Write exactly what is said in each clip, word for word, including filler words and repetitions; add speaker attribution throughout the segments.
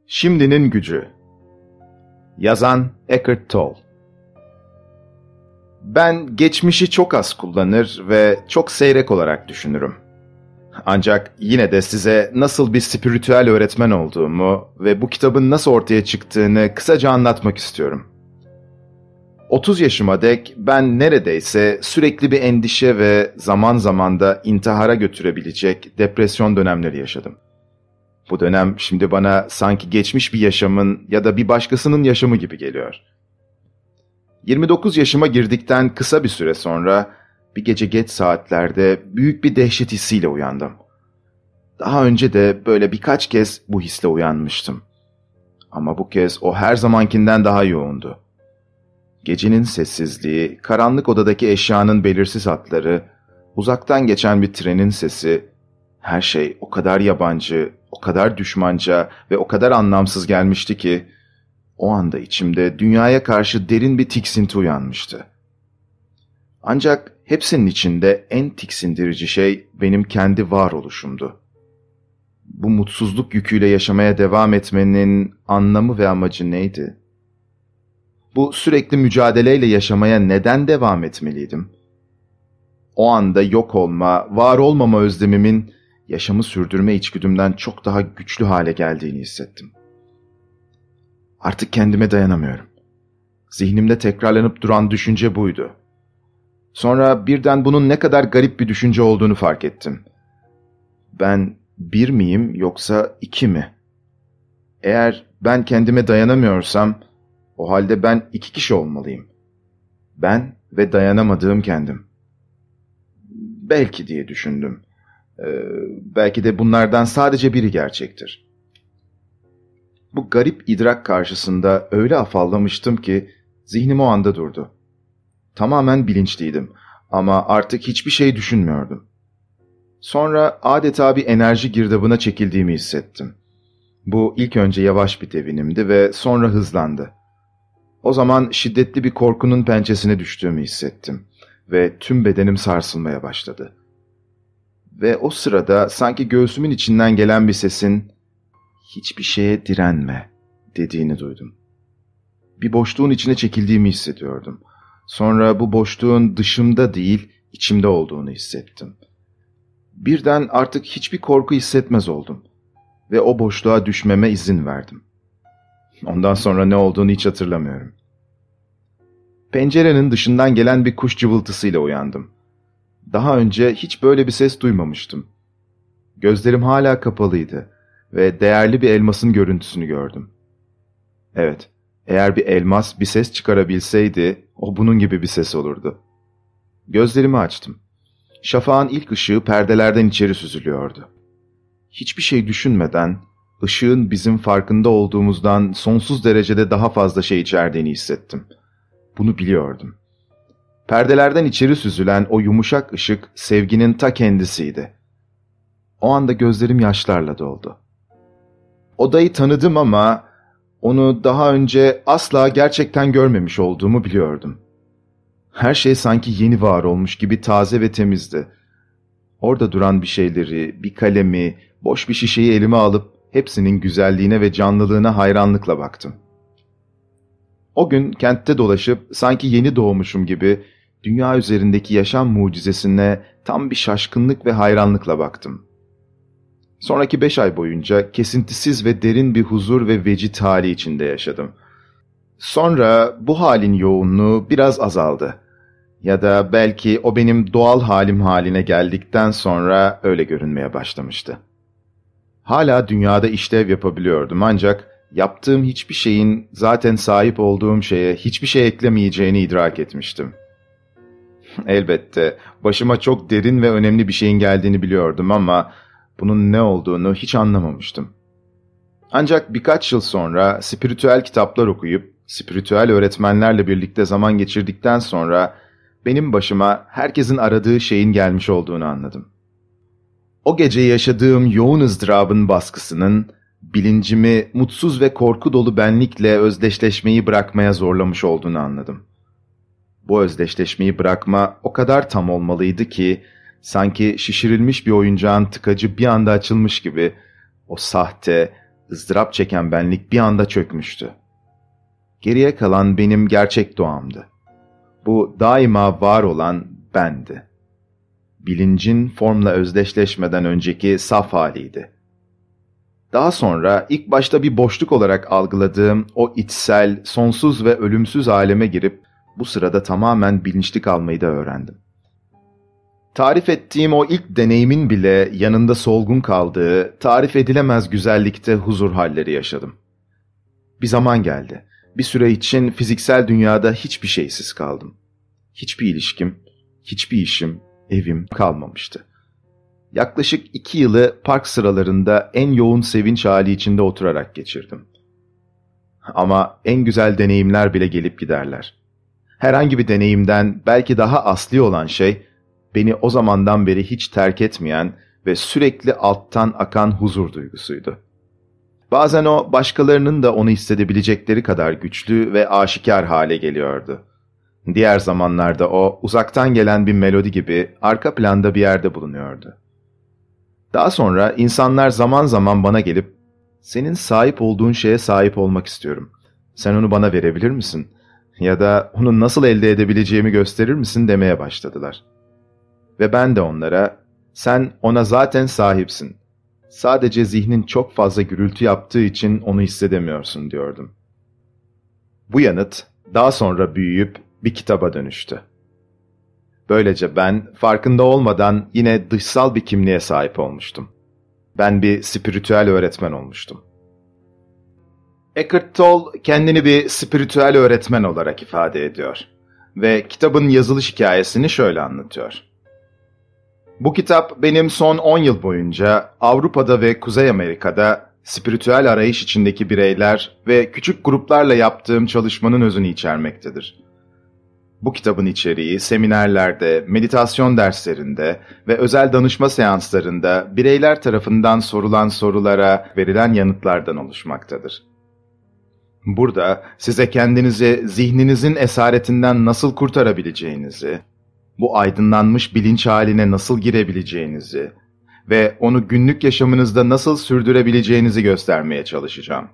Speaker 1: Şimdinin Gücü. Yazan Eckhart Tolle. Ben geçmişi çok az kullanır ve çok seyrek olarak düşünürüm. Ancak yine de size nasıl bir spiritüel öğretmen olduğumu ve bu kitabın nasıl ortaya çıktığını kısaca anlatmak istiyorum. otuz yaşıma dek ben neredeyse sürekli bir endişe ve zaman zaman da intihara götürebilecek depresyon dönemleri yaşadım. Bu dönem şimdi bana sanki geçmiş bir yaşamın ya da bir başkasının yaşamı gibi geliyor. yirmi dokuz yaşıma girdikten kısa bir süre sonra bir gece geç saatlerde büyük bir dehşet hissiyle uyandım. Daha önce de böyle birkaç kez bu hisle uyanmıştım. Ama bu kez o her zamankinden daha yoğundu. Gecenin sessizliği, karanlık odadaki eşyanın belirsiz hatları, uzaktan geçen bir trenin sesi, her şey o kadar yabancı, o kadar düşmanca ve o kadar anlamsız gelmişti ki, o anda içimde dünyaya karşı derin bir tiksinti uyanmıştı. Ancak hepsinin içinde en tiksindirici şey benim kendi varoluşumdu. Bu mutsuzluk yüküyle yaşamaya devam etmenin anlamı ve amacı neydi? Bu sürekli mücadeleyle yaşamaya neden devam etmeliydim? O anda yok olma, var olmama özlemimin yaşamı sürdürme içgüdümden çok daha güçlü hale geldiğini hissettim. Artık kendime dayanamıyorum. Zihnimde tekrarlanıp duran düşünce buydu. Sonra birden bunun ne kadar garip bir düşünce olduğunu fark ettim. Ben bir miyim yoksa iki mi? Eğer ben kendime dayanamıyorsam, o halde ben iki kişi olmalıyım. Ben ve dayanamadığım kendim. Belki diye düşündüm. Ee, belki de bunlardan sadece biri gerçektir. Bu garip idrak karşısında öyle afallamıştım ki zihnim o anda durdu. Tamamen bilinçliydim ama artık hiçbir şey düşünmüyordum. Sonra adeta bir enerji girdabına çekildiğimi hissettim. Bu ilk önce yavaş bir devinimdi ve sonra hızlandı. O zaman şiddetli bir korkunun pençesine düştüğümü hissettim ve tüm bedenim sarsılmaya başladı. Ve o sırada sanki göğsümün içinden gelen bir sesin "Hiçbir şeye direnme" dediğini duydum. Bir boşluğun içine çekildiğimi hissediyordum. Sonra bu boşluğun dışımda değil, içimde olduğunu hissettim. Birden artık hiçbir korku hissetmez oldum ve o boşluğa düşmeme izin verdim. Ondan sonra ne olduğunu hiç hatırlamıyorum. Pencerenin dışından gelen bir kuş cıvıltısıyla uyandım. Daha önce hiç böyle bir ses duymamıştım. Gözlerim hala kapalıydı ve değerli bir elmasın görüntüsünü gördüm. Evet, eğer bir elmas bir ses çıkarabilseydi, o bunun gibi bir ses olurdu. Gözlerimi açtım. Şafağın ilk ışığı perdelerden içeri süzülüyordu. Hiçbir şey düşünmeden, ışığın bizim farkında olduğumuzdan sonsuz derecede daha fazla şey içerdiğini hissettim. Bunu biliyordum. Perdelerden içeri süzülen o yumuşak ışık sevginin ta kendisiydi. O anda gözlerim yaşlarla doldu. Odayı tanıdım ama onu daha önce asla gerçekten görmemiş olduğumu biliyordum. Her şey sanki yeni var olmuş gibi taze ve temizdi. Orada duran bir şeyleri, bir kalemi, boş bir şişeyi elime alıp hepsinin güzelliğine ve canlılığına hayranlıkla baktım. O gün kentte dolaşıp sanki yeni doğmuşum gibi dünya üzerindeki yaşam mucizesine tam bir şaşkınlık ve hayranlıkla baktım. Sonraki beş ay boyunca kesintisiz ve derin bir huzur ve vecid hali içinde yaşadım. Sonra bu halin yoğunluğu biraz azaldı. Ya da belki o benim doğal halim haline geldikten sonra öyle görünmeye başlamıştı. Hala dünyada işlev yapabiliyordum ancak yaptığım hiçbir şeyin zaten sahip olduğum şeye hiçbir şey eklemeyeceğini idrak etmiştim. Elbette başıma çok derin ve önemli bir şeyin geldiğini biliyordum ama bunun ne olduğunu hiç anlamamıştım. Ancak birkaç yıl sonra spiritüel kitaplar okuyup spiritüel öğretmenlerle birlikte zaman geçirdikten sonra benim başıma herkesin aradığı şeyin gelmiş olduğunu anladım. O gece yaşadığım yoğun ızdırabın baskısının bilincimi mutsuz ve korku dolu benlikle özdeşleşmeyi bırakmaya zorlamış olduğunu anladım. Bu özdeşleşmeyi bırakma o kadar tam olmalıydı ki sanki şişirilmiş bir oyuncağın tıkacı bir anda açılmış gibi o sahte, ızdırap çeken benlik bir anda çökmüştü. Geriye kalan benim gerçek doğamdı. Bu daima var olan bendi. Bilincin formla özdeşleşmeden önceki saf haliydi. Daha sonra ilk başta bir boşluk olarak algıladığım o içsel, sonsuz ve ölümsüz aleme girip bu sırada tamamen bilinçli kalmayı da öğrendim. Tarif ettiğim o ilk deneyimin bile yanında solgun kaldığı, tarif edilemez güzellikte huzur halleri yaşadım. Bir zaman geldi. Bir süre için fiziksel dünyada hiçbir şeysiz kaldım. Hiçbir ilişkim, hiçbir işim, evim kalmamıştı. Yaklaşık iki yılı park sıralarında en yoğun sevinç hali içinde oturarak geçirdim. Ama en güzel deneyimler bile gelip giderler. Herhangi bir deneyimden belki daha asli olan şey, beni o zamandan beri hiç terk etmeyen ve sürekli alttan akan huzur duygusuydu. Bazen o başkalarının da onu hissedebilecekleri kadar güçlü ve aşikar hale geliyordu. Diğer zamanlarda o uzaktan gelen bir melodi gibi arka planda bir yerde bulunuyordu. Daha sonra insanlar zaman zaman bana gelip, "Senin sahip olduğun şeye sahip olmak istiyorum. Sen onu bana verebilir misin? Ya da onu nasıl elde edebileceğimi gösterir misin?" demeye başladılar. Ve ben de onlara, "Sen ona zaten sahipsin. Sadece zihnin çok fazla gürültü yaptığı için onu hissedemiyorsun," diyordum. Bu yanıt daha sonra büyüyüp bir kitaba dönüştü. Böylece ben farkında olmadan yine dışsal bir kimliğe sahip olmuştum. Ben bir spiritüel öğretmen olmuştum. Eckhart Tolle kendini bir spiritüel öğretmen olarak ifade ediyor ve kitabın yazılış hikayesini şöyle anlatıyor. Bu kitap benim son on yıl boyunca Avrupa'da ve Kuzey Amerika'da spiritüel arayış içindeki bireyler ve küçük gruplarla yaptığım çalışmanın özünü içermektedir. Bu kitabın içeriği seminerlerde, meditasyon derslerinde ve özel danışma seanslarında bireyler tarafından sorulan sorulara verilen yanıtlardan oluşmaktadır. Burada size kendinizi zihninizin esaretinden nasıl kurtarabileceğinizi, bu aydınlanmış bilinç haline nasıl girebileceğinizi ve onu günlük yaşamınızda nasıl sürdürebileceğinizi göstermeye çalışacağım.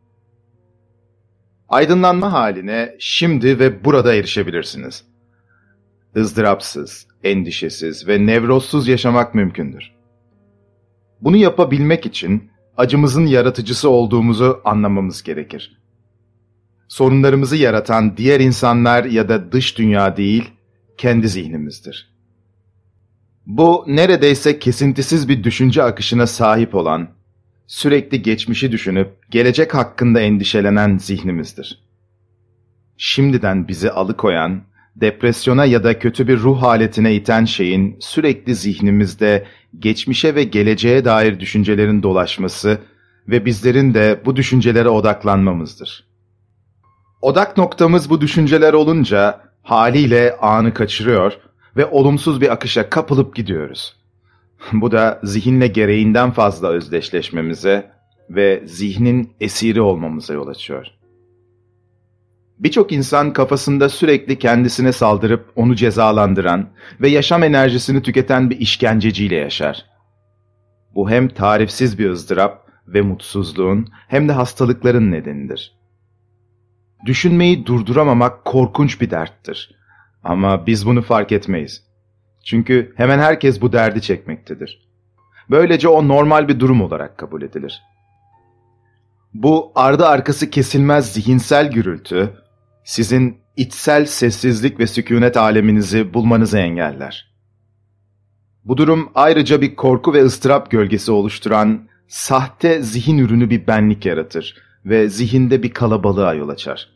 Speaker 1: Aydınlanma haline şimdi ve burada erişebilirsiniz. ızdırapsız, endişesiz ve nevrozsuz yaşamak mümkündür. Bunu yapabilmek için acımızın yaratıcısı olduğumuzu anlamamız gerekir. Sorunlarımızı yaratan diğer insanlar ya da dış dünya değil, kendi zihnimizdir. Bu neredeyse kesintisiz bir düşünce akışına sahip olan, sürekli geçmişi düşünüp gelecek hakkında endişelenen zihnimizdir. Şimdiden bizi alıkoyan, depresyona ya da kötü bir ruh haletine iten şeyin sürekli zihnimizde geçmişe ve geleceğe dair düşüncelerin dolaşması ve bizlerin de bu düşüncelere odaklanmamızdır. Odak noktamız bu düşünceler olunca haliyle anı kaçırıyor ve olumsuz bir akışa kapılıp gidiyoruz. Bu da zihinle gereğinden fazla özdeşleşmemize ve zihnin esiri olmamıza yol açıyor. Birçok insan kafasında sürekli kendisine saldırıp onu cezalandıran ve yaşam enerjisini tüketen bir işkenceciyle yaşar. Bu hem tarifsiz bir ızdırap ve mutsuzluğun hem de hastalıkların nedenidir. Düşünmeyi durduramamak korkunç bir derttir. Ama biz bunu fark etmeyiz. Çünkü hemen herkes bu derdi çekmektedir. Böylece o normal bir durum olarak kabul edilir. Bu ardı arkası kesilmez zihinsel gürültü, sizin içsel sessizlik ve sükûnet aleminizi bulmanızı engeller. Bu durum ayrıca bir korku ve ıstırap gölgesi oluşturan sahte zihin ürünü bir benlik yaratır ve zihinde bir kalabalığa yol açar.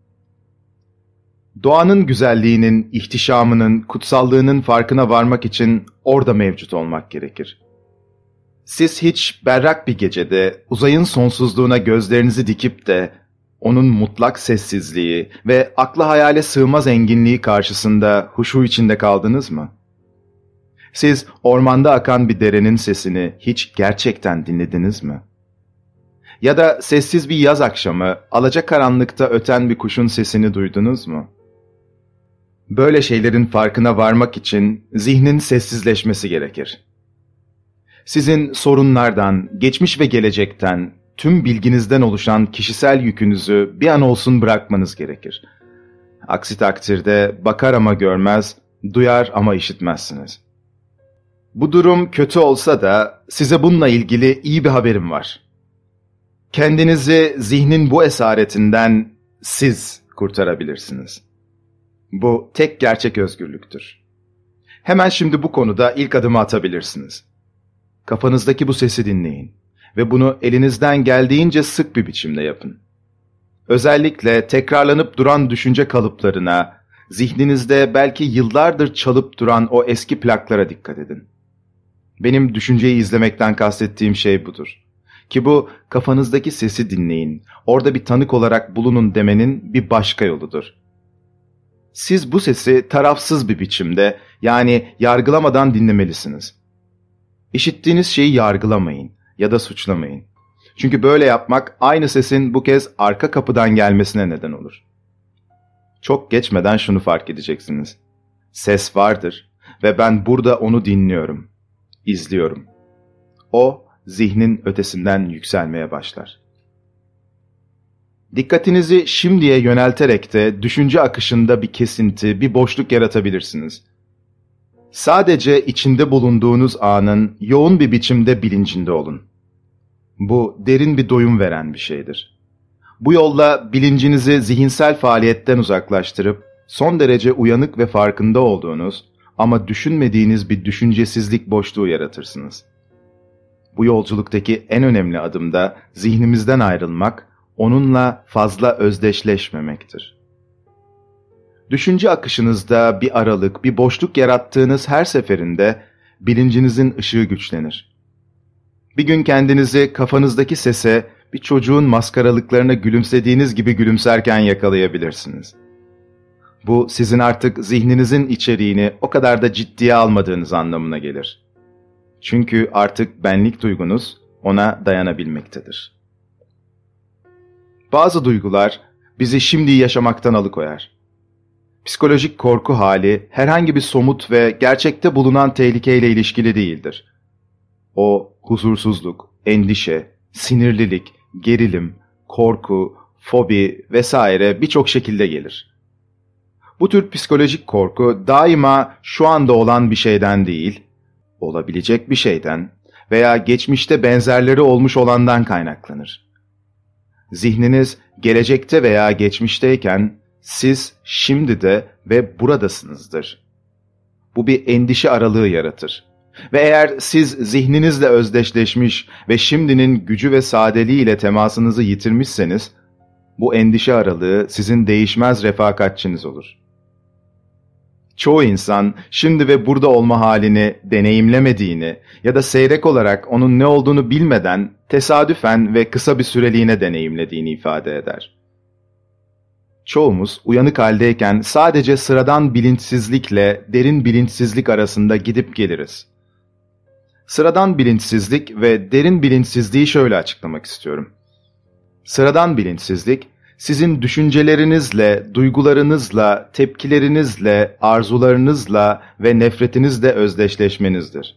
Speaker 1: Doğanın güzelliğinin, ihtişamının, kutsallığının farkına varmak için orada mevcut olmak gerekir. Siz hiç berrak bir gecede uzayın sonsuzluğuna gözlerinizi dikip de onun mutlak sessizliği ve akla hayale sığmaz enginliği karşısında huşu içinde kaldınız mı? Siz ormanda akan bir derenin sesini hiç gerçekten dinlediniz mi? Ya da sessiz bir yaz akşamı alacakaranlıkta öten bir kuşun sesini duydunuz mu? Böyle şeylerin farkına varmak için zihnin sessizleşmesi gerekir. Sizin sorunlardan, geçmiş ve gelecekten, tüm bilginizden oluşan kişisel yükünüzü bir an olsun bırakmanız gerekir. Aksi takdirde bakar ama görmez, duyar ama işitmezsiniz. Bu durum kötü olsa da size bununla ilgili iyi bir haberim var. Kendinizi zihnin bu esaretinden siz kurtarabilirsiniz. Bu tek gerçek özgürlüktür. Hemen şimdi bu konuda ilk adımı atabilirsiniz. Kafanızdaki bu sesi dinleyin ve bunu elinizden geldiğince sık bir biçimde yapın. Özellikle tekrarlanıp duran düşünce kalıplarına, zihninizde belki yıllardır çalıp duran o eski plaklara dikkat edin. Benim düşünceyi izlemekten kastettiğim şey budur. Ki bu kafanızdaki sesi dinleyin, orada bir tanık olarak bulunun demenin bir başka yoludur. Siz bu sesi tarafsız bir biçimde, yani yargılamadan dinlemelisiniz. İşittiğiniz şeyi yargılamayın ya da suçlamayın. Çünkü böyle yapmak aynı sesin bu kez arka kapıdan gelmesine neden olur. Çok geçmeden şunu fark edeceksiniz. Ses vardır ve ben burada onu dinliyorum, izliyorum. O, zihnin ötesinden yükselmeye başlar. Dikkatinizi şimdiye yönelterek de düşünce akışında bir kesinti, bir boşluk yaratabilirsiniz. Sadece içinde bulunduğunuz anın yoğun bir biçimde bilincinde olun. Bu derin bir doyum veren bir şeydir. Bu yolla bilincinizi zihinsel faaliyetten uzaklaştırıp son derece uyanık ve farkında olduğunuz ama düşünmediğiniz bir düşüncesizlik boşluğu yaratırsınız. Bu yolculuktaki en önemli adım da zihnimizden ayrılmak, onunla fazla özdeşleşmemektir. Düşünce akışınızda bir aralık, bir boşluk yarattığınız her seferinde bilincinizin ışığı güçlenir. Bir gün kendinizi kafanızdaki sese bir çocuğun maskaralıklarına gülümsediğiniz gibi gülümserken yakalayabilirsiniz. Bu sizin artık zihninizin içeriğini o kadar da ciddiye almadığınız anlamına gelir. Çünkü artık benlik duygunuz ona dayanabilmektedir. Bazı duygular bizi şimdi yaşamaktan alıkoyar. Psikolojik korku hali herhangi bir somut ve gerçekte bulunan tehlikeyle ilişkili değildir. O huzursuzluk, endişe, sinirlilik, gerilim, korku, fobi vesaire birçok şekilde gelir. Bu tür psikolojik korku daima şu anda olan bir şeyden değil, olabilecek bir şeyden veya geçmişte benzerleri olmuş olandan kaynaklanır. Zihniniz gelecekte veya geçmişteyken siz şimdi de ve buradasınızdır. Bu bir endişe aralığı yaratır. Ve eğer siz zihninizle özdeşleşmiş ve şimdinin gücü ve sadeliğiyle temasınızı yitirmişseniz, bu endişe aralığı sizin değişmez refakatçiniz olur. Çoğu insan şimdi ve burada olma halini deneyimlemediğini ya da seyrek olarak onun ne olduğunu bilmeden tesadüfen ve kısa bir süreliğine deneyimlediğini ifade eder. Çoğumuz uyanık haldeyken sadece sıradan bilinçsizlikle derin bilinçsizlik arasında gidip geliriz. Sıradan bilinçsizlik ve derin bilinçsizliği şöyle açıklamak istiyorum. Sıradan bilinçsizlik, sizin düşüncelerinizle, duygularınızla, tepkilerinizle, arzularınızla ve nefretinizle özdeşleşmenizdir.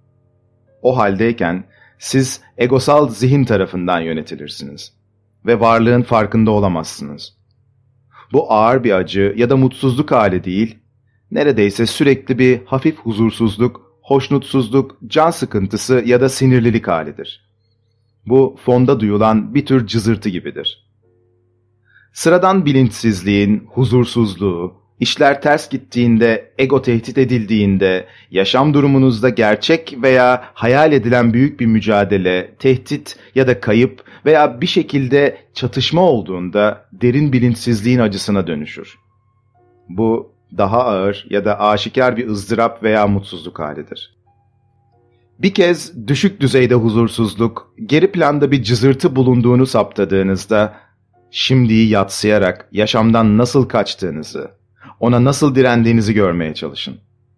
Speaker 1: O haldeyken siz egosal zihin tarafından yönetilirsiniz ve varlığın farkında olamazsınız. Bu ağır bir acı ya da mutsuzluk hali değil, neredeyse sürekli bir hafif huzursuzluk, hoşnutsuzluk, can sıkıntısı ya da sinirlilik halidir. Bu fonda duyulan bir tür cızırtı gibidir. Sıradan bilinçsizliğin huzursuzluğu, işler ters gittiğinde, ego tehdit edildiğinde, yaşam durumunuzda gerçek veya hayal edilen büyük bir mücadele, tehdit ya da kayıp veya bir şekilde çatışma olduğunda derin bilinçsizliğin acısına dönüşür. Bu daha ağır ya da aşikar bir ızdırap veya mutsuzluk halidir. Bir kez düşük düzeyde huzursuzluk, geri planda bir cızırtı bulunduğunu saptadığınızda, şimdiyi yadsıyarak yaşamdan nasıl kaçtığınızı, ona nasıl direndiğinizi görmeye çalışın.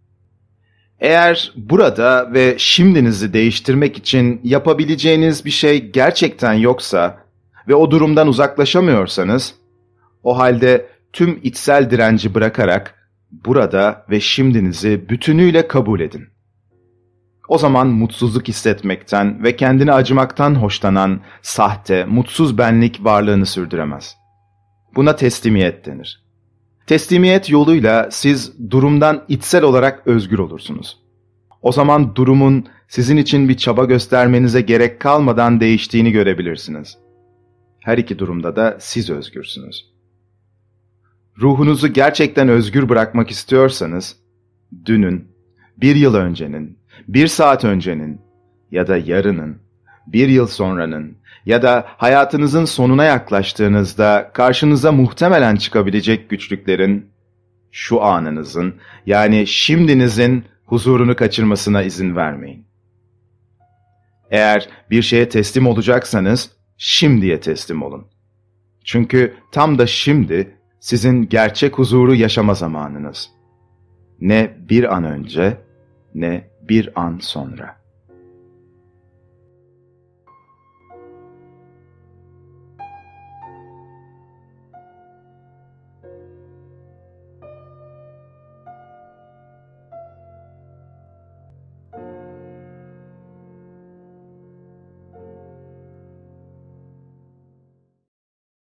Speaker 1: Eğer burada ve şimdinizi değiştirmek için yapabileceğiniz bir şey gerçekten yoksa ve o durumdan uzaklaşamıyorsanız, o halde tüm içsel direnci bırakarak burada ve şimdinizi bütünüyle kabul edin. o zaman mutsuzluk hissetmekten ve kendini acımaktan hoşlanan, sahte, mutsuz benlik varlığını sürdüremez. Buna teslimiyet denir. Teslimiyet yoluyla siz durumdan içsel olarak özgür olursunuz. O zaman durumun sizin için bir çaba göstermenize gerek kalmadan değiştiğini görebilirsiniz. Her iki durumda da siz özgürsünüz. Ruhunuzu gerçekten özgür bırakmak istiyorsanız, dünün, bir yıl öncenin, bir saat öncenin ya da yarının, bir yıl sonranın ya da hayatınızın sonuna yaklaştığınızda karşınıza muhtemelen çıkabilecek güçlüklerin, şu anınızın yani şimdinizin huzurunu kaçırmasına izin vermeyin. Eğer bir şeye teslim olacaksanız, şimdiye teslim olun. Çünkü tam da şimdi sizin gerçek huzuru yaşama zamanınız. Ne bir an önce, ne bir an sonra.